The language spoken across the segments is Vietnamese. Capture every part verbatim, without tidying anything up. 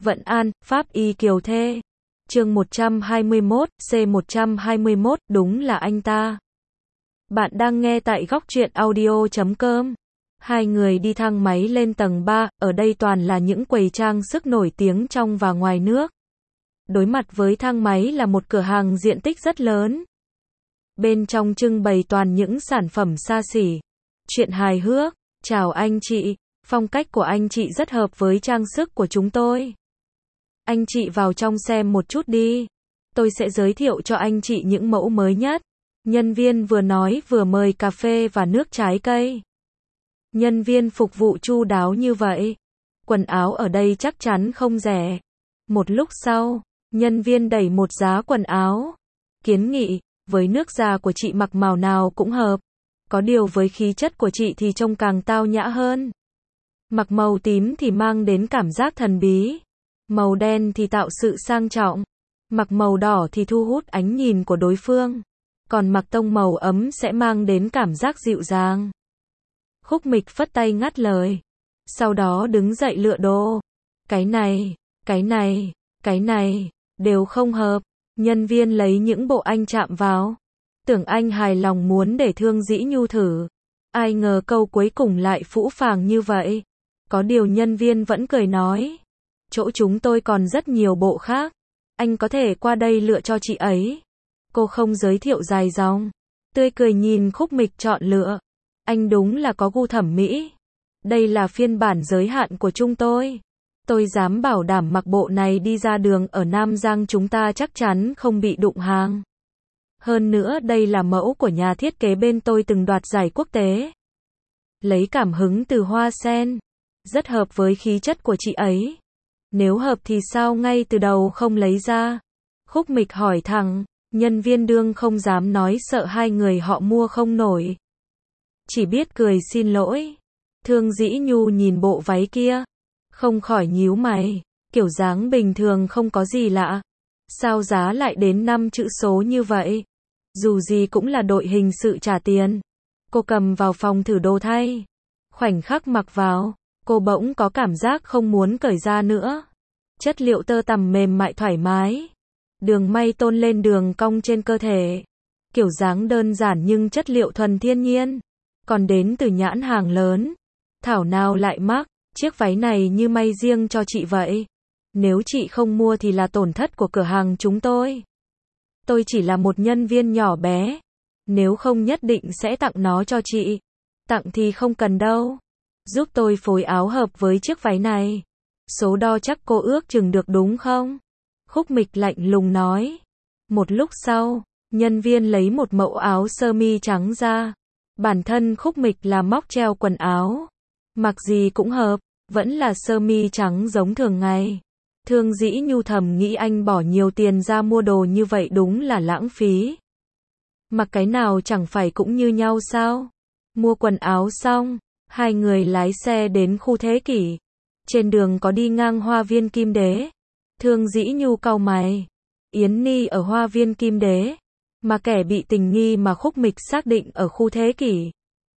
Vận An, Pháp Y Kiều Thê. Chương một trăm hai mươi mốt, C một trăm hai mươi mốt, đúng là anh ta. Bạn đang nghe tại góc truyện audio chấm com. Hai người đi thang máy lên tầng ba, ở đây toàn là những quầy trang sức nổi tiếng trong và ngoài nước. Đối mặt với thang máy là một cửa hàng diện tích rất lớn. Bên trong trưng bày toàn những sản phẩm xa xỉ. Chuyện hài hước, chào anh chị, phong cách của anh chị rất hợp với trang sức của chúng tôi. Anh chị vào trong xem một chút đi. Tôi sẽ giới thiệu cho anh chị những mẫu mới nhất. Nhân viên vừa nói vừa mời cà phê và nước trái cây. Nhân viên phục vụ chu đáo như vậy. Quần áo ở đây chắc chắn không rẻ. Một lúc sau, nhân viên đẩy một giá quần áo. Kiến nghị, với nước da của chị mặc màu nào cũng hợp. Có điều với khí chất của chị thì trông càng tao nhã hơn. Mặc màu tím thì mang đến cảm giác thần bí. Màu đen thì tạo sự sang trọng. Mặc màu đỏ thì thu hút ánh nhìn của đối phương. Còn mặc tông màu ấm sẽ mang đến cảm giác dịu dàng. Khúc Mịch phất tay ngắt lời. Sau đó đứng dậy lựa đồ. Cái này, cái này, cái này, đều không hợp. Nhân viên lấy những bộ anh chạm vào. Tưởng anh hài lòng muốn để Thương Dĩ Nhu thử. Ai ngờ câu cuối cùng lại phũ phàng như vậy. Có điều nhân viên vẫn cười nói. Chỗ chúng tôi còn rất nhiều bộ khác. Anh có thể qua đây lựa cho chị ấy. Cô không giới thiệu dài dòng. Tươi cười nhìn Khúc Mịch chọn lựa. Anh đúng là có gu thẩm mỹ. Đây là phiên bản giới hạn của chúng tôi. Tôi dám bảo đảm mặc bộ này đi ra đường ở Nam Giang chúng ta chắc chắn không bị đụng hàng. Hơn nữa đây là mẫu của nhà thiết kế bên tôi từng đoạt giải quốc tế. Lấy cảm hứng từ hoa sen. Rất hợp với khí chất của chị ấy. Nếu hợp thì sao ngay từ đầu không lấy ra? Khúc Mịch hỏi thẳng. Nhân viên đương không dám nói sợ hai người họ mua không nổi. Chỉ biết cười xin lỗi. Thương Dĩ Nhu nhìn bộ váy kia. Không khỏi nhíu mày. Kiểu dáng bình thường không có gì lạ. Sao giá lại đến năm chữ số như vậy? Dù gì cũng là đội hình sự trả tiền. Cô cầm vào phòng thử đồ thay. Khoảnh khắc mặc vào. Cô bỗng có cảm giác không muốn cởi ra nữa. Chất liệu tơ tằm mềm mại thoải mái. Đường may tôn lên đường cong trên cơ thể. Kiểu dáng đơn giản nhưng chất liệu thuần thiên nhiên. Còn đến từ nhãn hàng lớn. Thảo nào lại mắc. Chiếc váy này như may riêng cho chị vậy. Nếu chị không mua thì là tổn thất của cửa hàng chúng tôi. Tôi chỉ là một nhân viên nhỏ bé. Nếu không nhất định sẽ tặng nó cho chị. Tặng thì không cần đâu. Giúp tôi phối áo hợp với chiếc váy này. Số đo chắc cô ước chừng được đúng không? Khúc Mịch lạnh lùng nói. Một lúc sau, nhân viên lấy một mẫu áo sơ mi trắng ra. Bản thân Khúc Mịch là móc treo quần áo. Mặc gì cũng hợp, vẫn là sơ mi trắng giống thường ngày. Thương Dĩ Nhu thầm nghĩ anh bỏ nhiều tiền ra mua đồ như vậy đúng là lãng phí. Mặc cái nào chẳng phải cũng như nhau sao? Mua quần áo xong, hai người lái xe đến khu Thế Kỷ. Trên đường có đi ngang Hoa viên Kim Đế. Thương Dĩ Nhu cau mày. Yến Ni ở Hoa viên Kim Đế. Mà kẻ bị tình nghi mà Khúc Mịch xác định ở khu Thế Kỷ.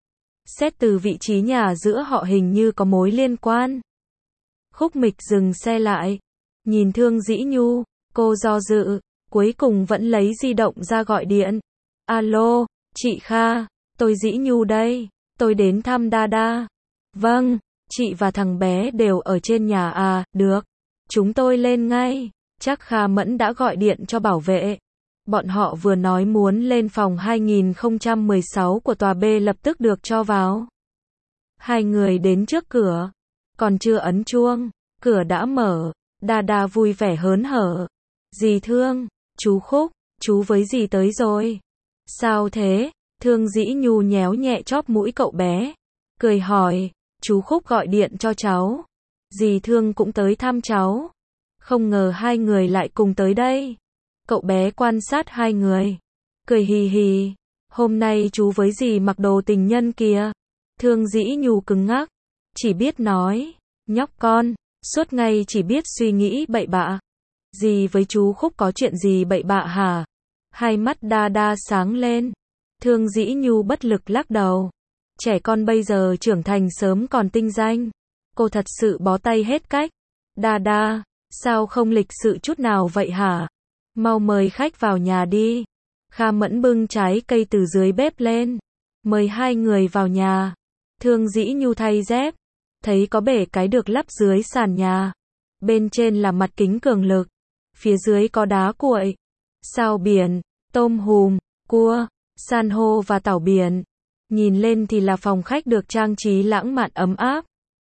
Xét từ vị trí nhà giữa họ hình như có mối liên quan. Khúc Mịch dừng xe lại. Nhìn Thương Dĩ Nhu, cô do dự. Cuối cùng vẫn lấy di động ra gọi điện. Alo, chị Kha, tôi Dĩ Nhu đây. Tôi đến thăm Dada. Vâng, chị và thằng bé đều ở trên nhà à, được. Chúng tôi lên ngay. Chắc Kha Mẫn đã gọi điện cho bảo vệ. Bọn họ vừa nói muốn lên phòng hai nghìn không trăm mười sáu của tòa B lập tức được cho vào. Hai người đến trước cửa. Còn chưa ấn chuông. Cửa đã mở. Dada vui vẻ hớn hở. Dì Thương, chú Khúc, chú với dì tới rồi. Sao thế? Thương Dĩ Nhu nhéo nhẹ chóp mũi cậu bé. Cười hỏi. Chú Khúc gọi điện cho cháu. Dì Thương cũng tới thăm cháu. Không ngờ hai người lại cùng tới đây. Cậu bé quan sát hai người. Cười hì hì. Hôm nay chú với dì mặc đồ tình nhân kìa. Thương Dĩ Nhu cứng ngắc. Chỉ biết nói. Nhóc con. Suốt ngày chỉ biết suy nghĩ bậy bạ. Dì với chú Khúc có chuyện gì bậy bạ hả? Hai mắt Dada sáng lên. Thương Dĩ Nhu bất lực lắc đầu. Trẻ con bây giờ trưởng thành sớm còn tinh danh. Cô thật sự bó tay hết cách. Dada, Sao không lịch sự chút nào vậy hả? Mau mời khách vào nhà đi. Kha Mẫn bưng trái cây từ dưới bếp lên. Mời hai người vào nhà. Thương Dĩ Nhu thay dép. Thấy có bể cái được lắp dưới sàn nhà. Bên trên là mặt kính cường lực. Phía dưới có đá cuội, sao biển, tôm hùm, cua, san hô và tảo biển. Nhìn lên thì là phòng khách được trang trí lãng mạn ấm áp.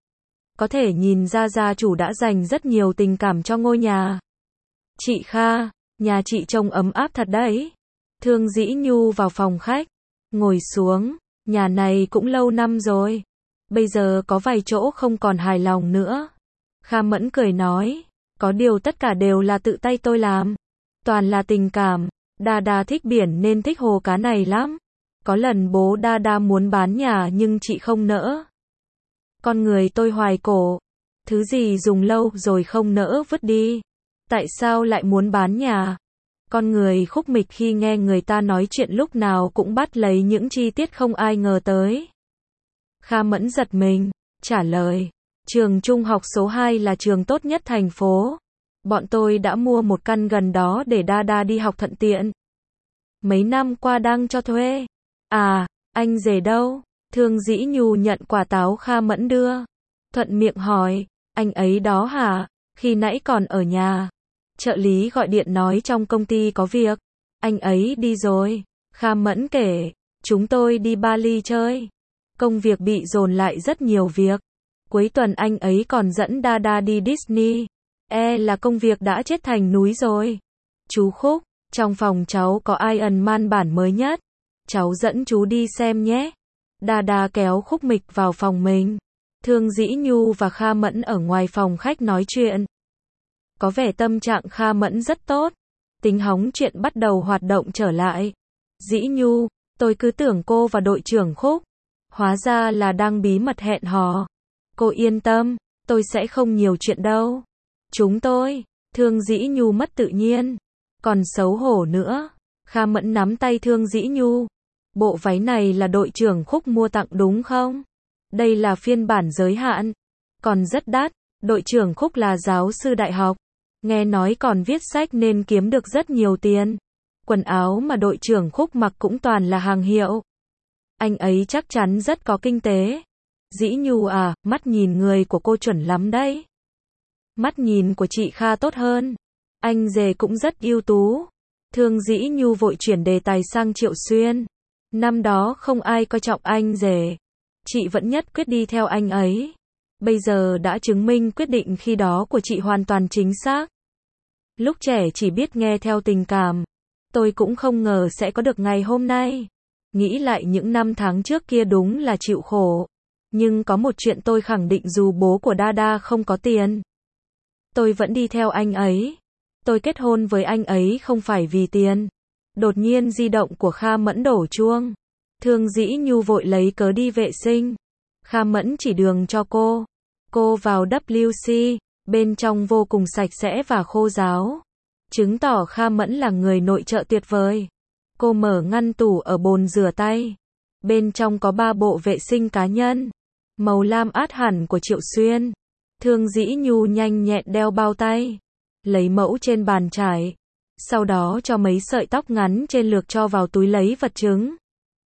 Có thể nhìn ra gia chủ đã dành rất nhiều tình cảm cho ngôi nhà. Chị Kha, nhà chị trông ấm áp thật đấy. Thương Dĩ Nhu vào phòng khách, ngồi xuống, nhà này cũng lâu năm rồi. Bây giờ có vài chỗ không còn hài lòng nữa. Kha Mẫn cười nói, có điều tất cả đều là tự tay tôi làm. Toàn là tình cảm, Đa Đa thích biển nên thích hồ cá này lắm. Có lần bố Đa Đa muốn bán nhà nhưng chị không nỡ. Con người tôi hoài cổ, thứ gì dùng lâu rồi không nỡ vứt đi. Tại sao lại muốn bán nhà? Con người khúc mịch khi nghe người ta nói chuyện lúc nào cũng bắt lấy những chi tiết không ai ngờ tới. Kha Mẫn giật mình, trả lời, trường trung học số hai là trường tốt nhất thành phố. Bọn tôi đã mua một căn gần đó để Đa Đa đi học thuận tiện. Mấy năm qua đang cho thuê. À, anh rể đâu? Thương Dĩ Nhu nhận quả táo Kha Mẫn đưa. Thuận miệng hỏi, anh ấy đó hả? Khi nãy còn ở nhà. Trợ lý gọi điện nói trong công ty có việc. Anh ấy đi rồi. Kha Mẫn kể, chúng tôi đi Bali chơi. Công việc bị dồn lại rất nhiều việc. Cuối tuần anh ấy còn dẫn Đa Đa đi Disney. E là công việc đã chết thành núi rồi. Chú Khúc, trong phòng cháu có Iron Man bản mới nhất. Cháu dẫn chú đi xem nhé. Đa Đa kéo Khúc Mịch vào phòng mình. Thương Dĩ Nhu và Kha Mẫn ở ngoài phòng khách nói chuyện. Có vẻ tâm trạng Kha Mẫn rất tốt. Tính hóng chuyện bắt đầu hoạt động trở lại. Dĩ Nhu, tôi cứ tưởng cô và đội trưởng Khúc. Hóa ra là đang bí mật hẹn hò. Cô yên tâm, tôi sẽ không nhiều chuyện đâu. Chúng tôi, Thương Dĩ Nhu mất tự nhiên. Còn xấu hổ nữa. Kha Mẫn nắm tay Thương Dĩ Nhu. Bộ váy này là đội trưởng Khúc mua tặng đúng không? Đây là phiên bản giới hạn. Còn rất đắt. Đội trưởng Khúc là giáo sư đại học. Nghe nói còn viết sách nên kiếm được rất nhiều tiền. Quần áo mà đội trưởng Khúc mặc cũng toàn là hàng hiệu. Anh ấy chắc chắn rất có kinh tế. Dĩ Nhu à, mắt nhìn người của cô chuẩn lắm đấy. Mắt nhìn của chị Kha tốt hơn. Anh rể cũng rất ưu tú. Thương Dĩ Nhu vội chuyển đề tài sang Triệu Xuyên. Năm đó không ai coi trọng anh rể. Chị vẫn nhất quyết đi theo anh ấy. Bây giờ đã chứng minh quyết định khi đó của chị hoàn toàn chính xác. Lúc trẻ chỉ biết nghe theo tình cảm. Tôi cũng không ngờ sẽ có được ngày hôm nay. Nghĩ lại những năm tháng trước kia đúng là chịu khổ. Nhưng có một chuyện tôi khẳng định dù bố của Đa Đa không có tiền. Tôi vẫn đi theo anh ấy. Tôi kết hôn với anh ấy không phải vì tiền. Đột nhiên di động của Kha Mẫn đổ chuông. Thương Dĩ Nhu vội lấy cớ đi vệ sinh. Kha Mẫn chỉ đường cho cô. Cô vào W C, bên trong vô cùng sạch sẽ và khô ráo. Chứng tỏ Kha Mẫn là người nội trợ tuyệt vời. Cô mở ngăn tủ ở bồn rửa tay. Bên trong có ba bộ vệ sinh cá nhân. Màu lam át hẳn của Triệu Xuyên. Thương Dĩ Nhu nhanh nhẹn đeo bao tay. Lấy mẫu trên bàn trải. Sau đó cho mấy sợi tóc ngắn trên lược cho vào túi lấy vật chứng.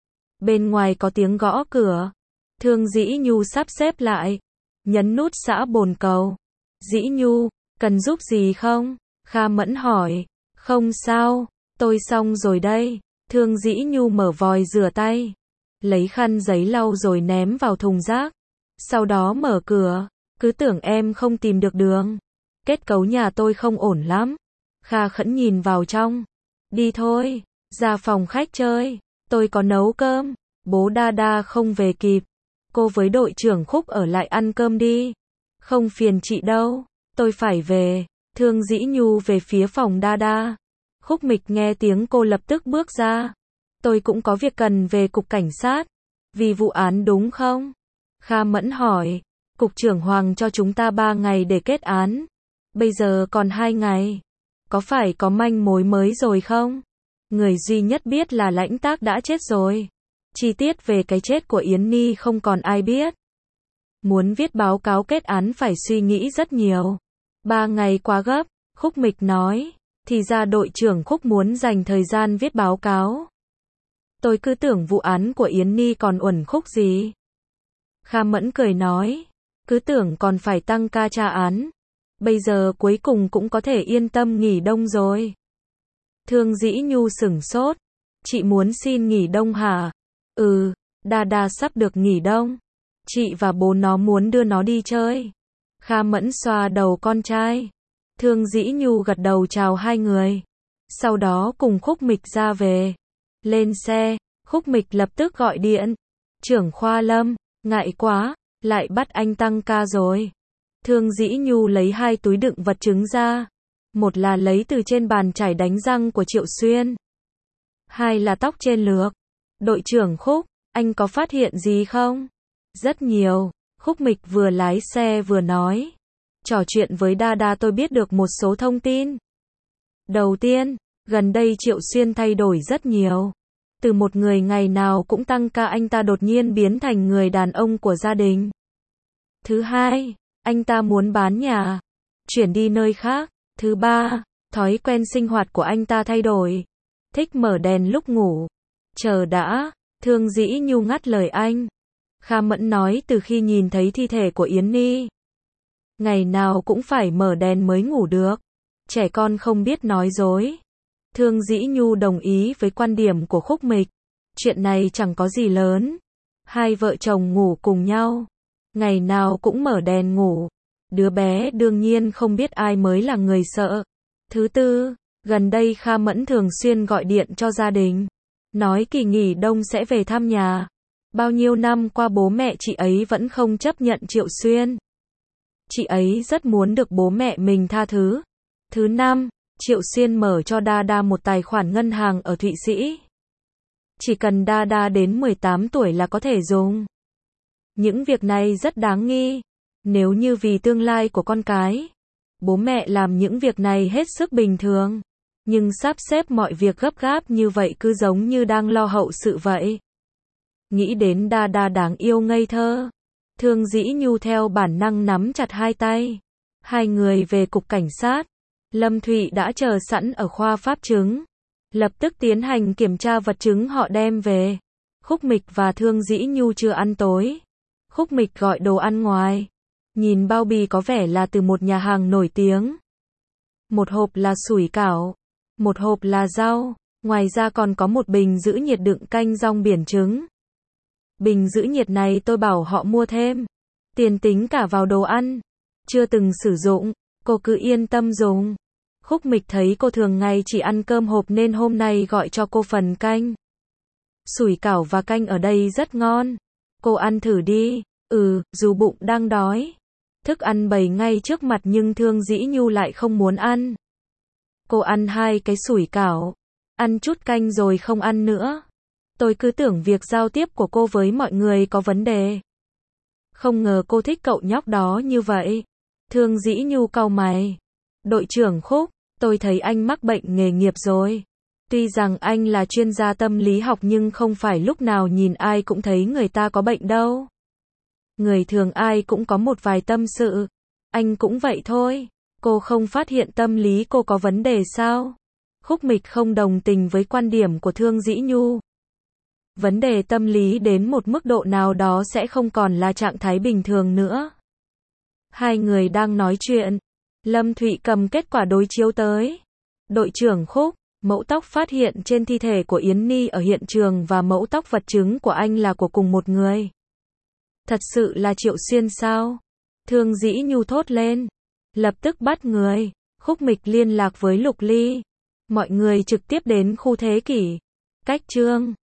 Bên ngoài có tiếng gõ cửa. Thương Dĩ Nhu sắp xếp lại. Nhấn nút xã bồn cầu. Dĩ Nhu, cần giúp gì không? Kha Mẫn hỏi. Không sao, tôi xong rồi đây. Thương Dĩ Nhu mở vòi rửa tay. Lấy khăn giấy lau rồi ném vào thùng rác. Sau đó mở cửa. Cứ tưởng em không tìm được đường. Kết cấu nhà tôi không ổn lắm. Kha khẫn nhìn vào trong. Đi thôi, ra phòng khách chơi. Tôi có nấu cơm. Bố Đa Đa không về kịp. Cô với đội trưởng Khúc ở lại ăn cơm đi. Không phiền chị đâu. Tôi phải về. Thương Dĩ Nhu về phía phòng Đa Đa. Khúc Mịch nghe tiếng cô lập tức bước ra. Tôi cũng có việc cần về cục cảnh sát. Vì vụ án đúng không? Kha Mẫn hỏi. Cục trưởng Hoàng cho chúng ta ba ngày để kết án. Bây giờ còn hai ngày. Có phải có manh mối mới rồi không? Người duy nhất biết là Lãnh Tác đã chết rồi. Chi tiết về cái chết của Yến Ni không còn ai biết. Muốn viết báo cáo kết án phải suy nghĩ rất nhiều. Ba ngày quá gấp, Khúc Mịch nói. Thì ra đội trưởng Khúc muốn dành thời gian viết báo cáo. Tôi cứ tưởng vụ án của Yến Ni còn uẩn khúc gì. Kha Mẫn cười nói. Cứ tưởng còn phải tăng ca tra án. Bây giờ cuối cùng cũng có thể yên tâm nghỉ đông rồi. Thương Dĩ Nhu sửng sốt. Chị muốn xin nghỉ đông hả? Ừ, Đa Đa sắp được nghỉ đông. Chị và bố nó muốn đưa nó đi chơi. Kha Mẫn xoa đầu con trai. Thương Dĩ Nhu gật đầu chào hai người. Sau đó cùng Khúc Mịch ra về. Lên xe, Khúc Mịch lập tức gọi điện. Trưởng khoa Lâm, ngại quá, lại bắt anh tăng ca rồi. Thương Dĩ Nhu lấy hai túi đựng vật chứng ra. Một là lấy từ trên bàn chải đánh răng của Triệu Xuyên. Hai là tóc trên lược. Đội trưởng Khúc, anh có phát hiện gì không? Rất nhiều, Khúc Mịch vừa lái xe vừa nói. Trò chuyện với Đa Đa tôi biết được một số thông tin. Đầu tiên, gần đây Triệu Xuyên thay đổi rất nhiều. Từ một người ngày nào cũng tăng ca anh ta đột nhiên biến thành người đàn ông của gia đình. Thứ hai, anh ta muốn bán nhà, chuyển đi nơi khác. Thứ ba, thói quen sinh hoạt của anh ta thay đổi. Thích mở đèn lúc ngủ. Chờ đã, Thương Dĩ Nhu ngắt lời anh. Kha Mẫn nói từ khi nhìn thấy thi thể của Yến Ni. Ngày nào cũng phải mở đèn mới ngủ được. Trẻ con không biết nói dối. Thương Dĩ Nhu đồng ý với quan điểm của Khúc Mịch. Chuyện này chẳng có gì lớn. Hai vợ chồng ngủ cùng nhau. Ngày nào cũng mở đèn ngủ. Đứa bé đương nhiên không biết ai mới là người sợ. Thứ tư, gần đây Kha Mẫn thường xuyên gọi điện cho gia đình. Nói kỳ nghỉ đông sẽ về thăm nhà. Bao nhiêu năm qua bố mẹ chị ấy vẫn không chấp nhận Triệu Xuyên. Chị ấy rất muốn được bố mẹ mình tha thứ. Thứ năm, Triệu Xuyên mở cho Đa Đa một tài khoản ngân hàng ở Thụy Sĩ. Chỉ cần Đa Đa đến mười tám tuổi là có thể dùng. Những việc này rất đáng nghi. Nếu như vì tương lai của con cái, bố mẹ làm những việc này hết sức bình thường. Nhưng sắp xếp mọi việc gấp gáp như vậy cứ giống như đang lo hậu sự vậy. Nghĩ đến Đa Đa đáng yêu ngây thơ. Thương Dĩ Nhu theo bản năng nắm chặt hai tay. Hai người về cục cảnh sát. Lâm Thụy đã chờ sẵn ở khoa pháp chứng. Lập tức tiến hành kiểm tra vật chứng họ đem về. Khúc Mịch và Thương Dĩ Nhu chưa ăn tối. Khúc Mịch gọi đồ ăn ngoài. Nhìn bao bì có vẻ là từ một nhà hàng nổi tiếng. Một hộp là sủi cảo. Một hộp là rau. Ngoài ra còn có một bình giữ nhiệt đựng canh rong biển trứng. Bình giữ nhiệt này tôi bảo họ mua thêm. Tiền tính cả vào đồ ăn. Chưa từng sử dụng, cô cứ yên tâm dùng. Khúc Mịch thấy cô thường ngày chỉ ăn cơm hộp nên hôm nay gọi cho cô phần canh. Sủi cảo và canh ở đây rất ngon. Cô ăn thử đi. Ừ, dù bụng đang đói. Thức ăn bày ngay trước mặt nhưng Thương Dĩ Nhu lại không muốn ăn. Cô ăn hai cái sủi cảo. Ăn chút canh rồi không ăn nữa. Tôi cứ tưởng việc giao tiếp của cô với mọi người có vấn đề. Không ngờ cô thích cậu nhóc đó như vậy. Thương Dĩ Nhu cau mày. Đội trưởng Khúc, tôi thấy anh mắc bệnh nghề nghiệp rồi. Tuy rằng anh là chuyên gia tâm lý học nhưng không phải lúc nào nhìn ai cũng thấy người ta có bệnh đâu. Người thường ai cũng có một vài tâm sự. Anh cũng vậy thôi. Cô không phát hiện tâm lý cô có vấn đề sao? Khúc Mịch không đồng tình với quan điểm của Thương Dĩ Nhu. Vấn đề tâm lý đến một mức độ nào đó sẽ không còn là trạng thái bình thường nữa. Hai người đang nói chuyện. Lâm Thụy cầm kết quả đối chiếu tới. Đội trưởng Khúc, mẫu tóc phát hiện trên thi thể của Yến Ni ở hiện trường và mẫu tóc vật chứng của anh là của cùng một người. Thật sự là Triệu Xuyên sao? Thương Dĩ Nhu thốt lên. Lập tức bắt người. Khúc Mịch liên lạc với Lục Ly. Mọi người trực tiếp đến khu Thế Kỷ. Cách Trương.